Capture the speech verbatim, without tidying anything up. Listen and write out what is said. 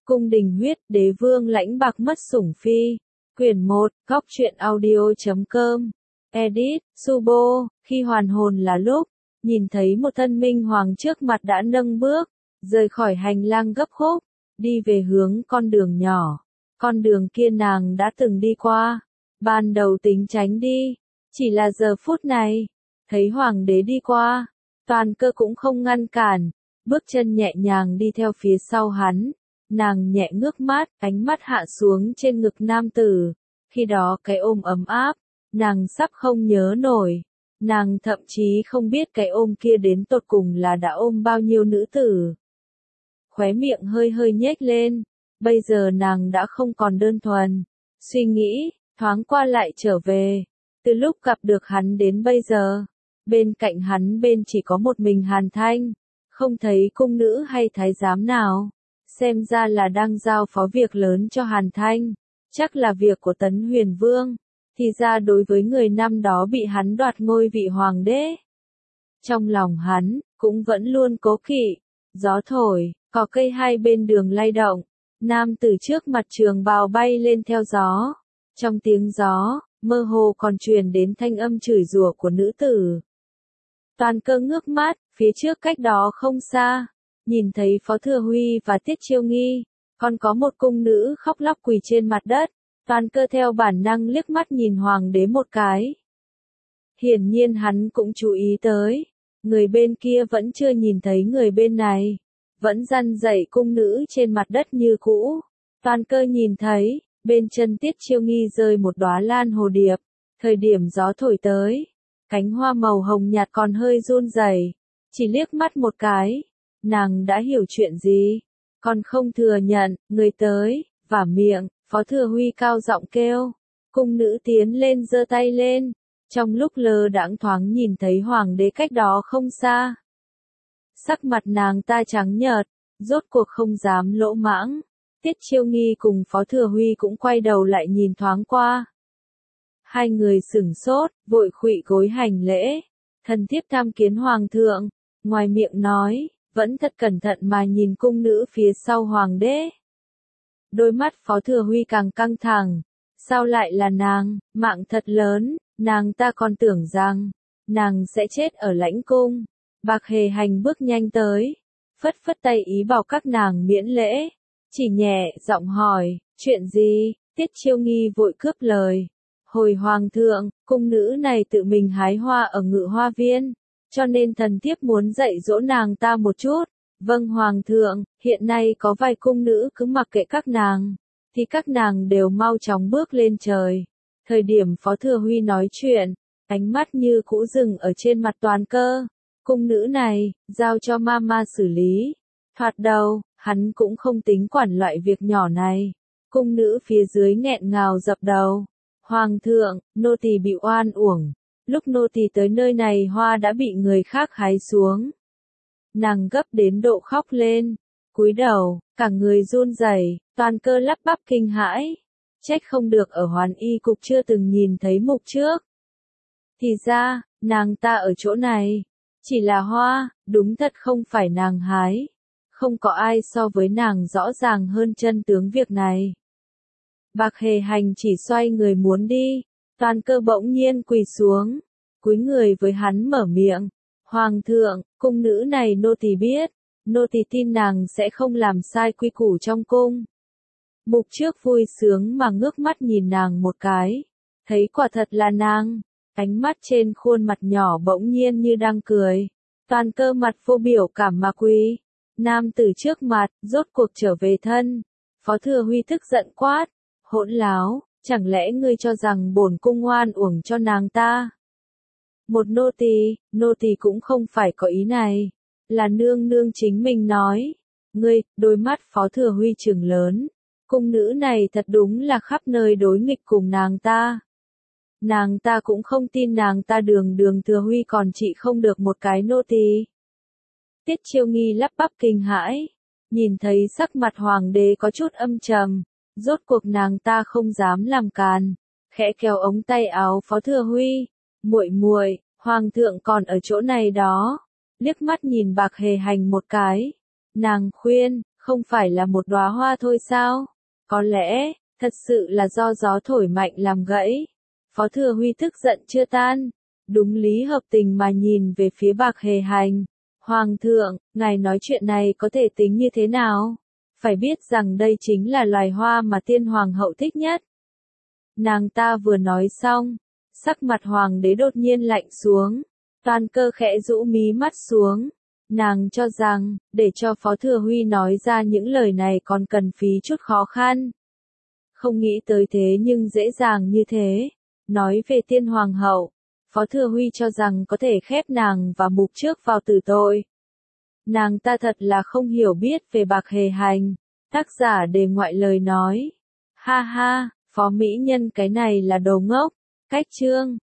Cung đình huyết, đế vương lãnh bạc mất sủng phi. Quyển một, góc truyện audio.com. Edit, Subo, khi hoàn hồn là lúc, nhìn thấy một thân minh hoàng trước mặt đã nâng bước, rời khỏi hành lang gấp khúc, đi về hướng con đường nhỏ. Con đường kia nàng đã từng đi qua, ban đầu tính tránh đi, chỉ là giờ phút này, thấy hoàng đế đi qua, Toàn Cơ cũng không ngăn cản, bước chân nhẹ nhàng đi theo phía sau hắn. Nàng nhẹ ngước mắt, ánh mắt hạ xuống trên ngực nam tử. Khi đó cái ôm ấm áp, nàng sắp không nhớ nổi. Nàng thậm chí không biết cái ôm kia đến tột cùng là đã ôm bao nhiêu nữ tử. Khóe miệng hơi hơi nhếch lên, bây giờ nàng đã không còn đơn thuần. Suy nghĩ, thoáng qua lại trở về. Từ lúc gặp được hắn đến bây giờ, bên cạnh hắn bên chỉ có một mình Hàn Thanh, không thấy cung nữ hay thái giám nào. Xem ra là đang giao phó việc lớn cho Hàn Thanh, chắc là việc của Tấn Huyền Vương, thì ra đối với người năm đó bị hắn đoạt ngôi vị hoàng đế. Trong lòng hắn, cũng vẫn luôn cố kỵ, gió thổi, cỏ cây hai bên đường lay động, nam tử trước mặt trường bào bay lên theo gió. Trong tiếng gió, mơ hồ còn truyền đến thanh âm chửi rủa của nữ tử. Toàn Cơ ngước mắt, phía trước cách đó không xa. Nhìn thấy Phó Thừa Huy và Tiết Chiêu Nghi, còn có một cung nữ khóc lóc quỳ trên mặt đất. Toàn Cơ theo bản năng liếc mắt nhìn hoàng đế một cái. Hiển nhiên hắn cũng chú ý tới, người bên kia vẫn chưa nhìn thấy người bên này, vẫn răn dạy cung nữ trên mặt đất như cũ. Toàn Cơ nhìn thấy, bên chân Tiết Chiêu Nghi rơi một đóa lan hồ điệp, thời điểm gió thổi tới, cánh hoa màu hồng nhạt còn hơi run rẩy, chỉ liếc mắt một cái. Nàng đã hiểu chuyện gì, còn không thừa nhận, người tới, vả miệng, Phó Thừa Huy cao giọng kêu, cung nữ tiến lên giơ tay lên, trong lúc lơ đãng thoáng nhìn thấy hoàng đế cách đó không xa. Sắc mặt nàng ta trắng nhợt, rốt cuộc không dám lỗ mãng, Tiết Chiêu Nghi cùng Phó Thừa Huy cũng quay đầu lại nhìn thoáng qua. Hai người sửng sốt, vội khuỵu gối hành lễ, thần thiếp tham kiến hoàng thượng, ngoài miệng nói. Vẫn thật cẩn thận mà nhìn cung nữ phía sau hoàng đế. Đôi mắt Phó Thừa Huy càng căng thẳng. Sao lại là nàng, mạng thật lớn, nàng ta còn tưởng rằng, nàng sẽ chết ở lãnh cung. Bạc Hề Hành bước nhanh tới, phất phất tay ý bảo các nàng miễn lễ. Chỉ nhẹ, giọng hỏi, chuyện gì, Tiết Chiêu Nghi vội cướp lời. Hồi hoàng thượng, cung nữ này tự mình hái hoa ở Ngự Hoa Viên. Cho nên thần thiếp muốn dạy dỗ nàng ta một chút. Vâng hoàng thượng, hiện nay có vài cung nữ cứ mặc kệ các nàng, thì các nàng đều mau chóng bước lên trời. Thời điểm Phó Thừa Huy nói chuyện, ánh mắt như cũ dừng ở trên mặt Toàn Cơ. Cung nữ này, giao cho mama xử lý. Thoạt đầu, hắn cũng không tính quản loại việc nhỏ này. Cung nữ phía dưới nghẹn ngào dập đầu. Hoàng thượng, nô tỳ bị oan uổng. Lúc nô tỳ tới nơi này hoa đã bị người khác hái xuống. Nàng gấp đến độ khóc lên, cúi đầu, cả người run rẩy, Toàn Cơ lắp bắp kinh hãi. Trách không được ở Hoàn Y cục chưa từng nhìn thấy mục trước. Thì ra, nàng ta ở chỗ này, chỉ là hoa, đúng thật không phải nàng hái. Không có ai so với nàng rõ ràng hơn chân tướng việc này. Bạc Hề Hành chỉ xoay người muốn đi. Toàn Cơ bỗng nhiên quỳ xuống, cúi người với hắn mở miệng. Hoàng thượng, cung nữ này nô tỳ biết, nô tỳ tin nàng sẽ không làm sai quy củ trong cung. Mục trước vui sướng mà ngước mắt nhìn nàng một cái, thấy quả thật là nàng, ánh mắt trên khuôn mặt nhỏ bỗng nhiên như đang cười. Toàn Cơ mặt vô biểu cảm mà quỳ. Nam tử trước mặt, rốt cuộc trở về thân. Phó Thừa Huy tức giận quát, hỗn láo. Chẳng lẽ ngươi cho rằng bổn cung oan uổng cho nàng ta? Một nô tỳ, nô tỳ cũng không phải có ý này. Là nương nương chính mình nói. Ngươi, đôi mắt Phó Thừa Huy trừng lớn. Cung nữ này thật đúng là khắp nơi đối nghịch cùng nàng ta. Nàng ta cũng không tin nàng ta đường đường Thừa Huy còn trị không được một cái nô tỳ. Tiết Chiêu Nghi lắp bắp kinh hãi. Nhìn thấy sắc mặt hoàng đế có chút âm trầm. Rốt cuộc nàng ta không dám làm càn, khẽ kéo ống tay áo Phó Thừa Huy, muội muội, hoàng thượng còn ở chỗ này đó. Liếc mắt nhìn Bạc Hề Hành một cái, nàng khuyên, Không phải là một đóa hoa thôi sao? Có lẽ, thật sự là do gió thổi mạnh làm gãy. Phó Thừa Huy tức giận chưa tan. Đúng lý hợp tình mà nhìn về phía Bạc Hề Hành. Hoàng thượng, ngài nói chuyện này có thể tính như thế nào? Phải biết rằng đây chính là loài hoa mà tiên hoàng hậu thích nhất. Nàng ta vừa nói xong, sắc mặt hoàng đế đột nhiên lạnh xuống. Toàn Cơ khẽ rũ mí mắt xuống. Nàng cho rằng, để cho Phó Thừa Huy nói ra những lời này còn cần phí chút khó khăn. Không nghĩ tới thế nhưng dễ dàng như thế. Nói về tiên hoàng hậu, Phó Thừa Huy cho rằng có thể khép nàng và mục trước vào tử tội. Nàng ta thật là không hiểu biết về Bạc Hề Hành. Tác giả đề ngoại lời nói. Ha ha, Phó Mỹ Nhân cái này là đồ ngốc. Cách chương.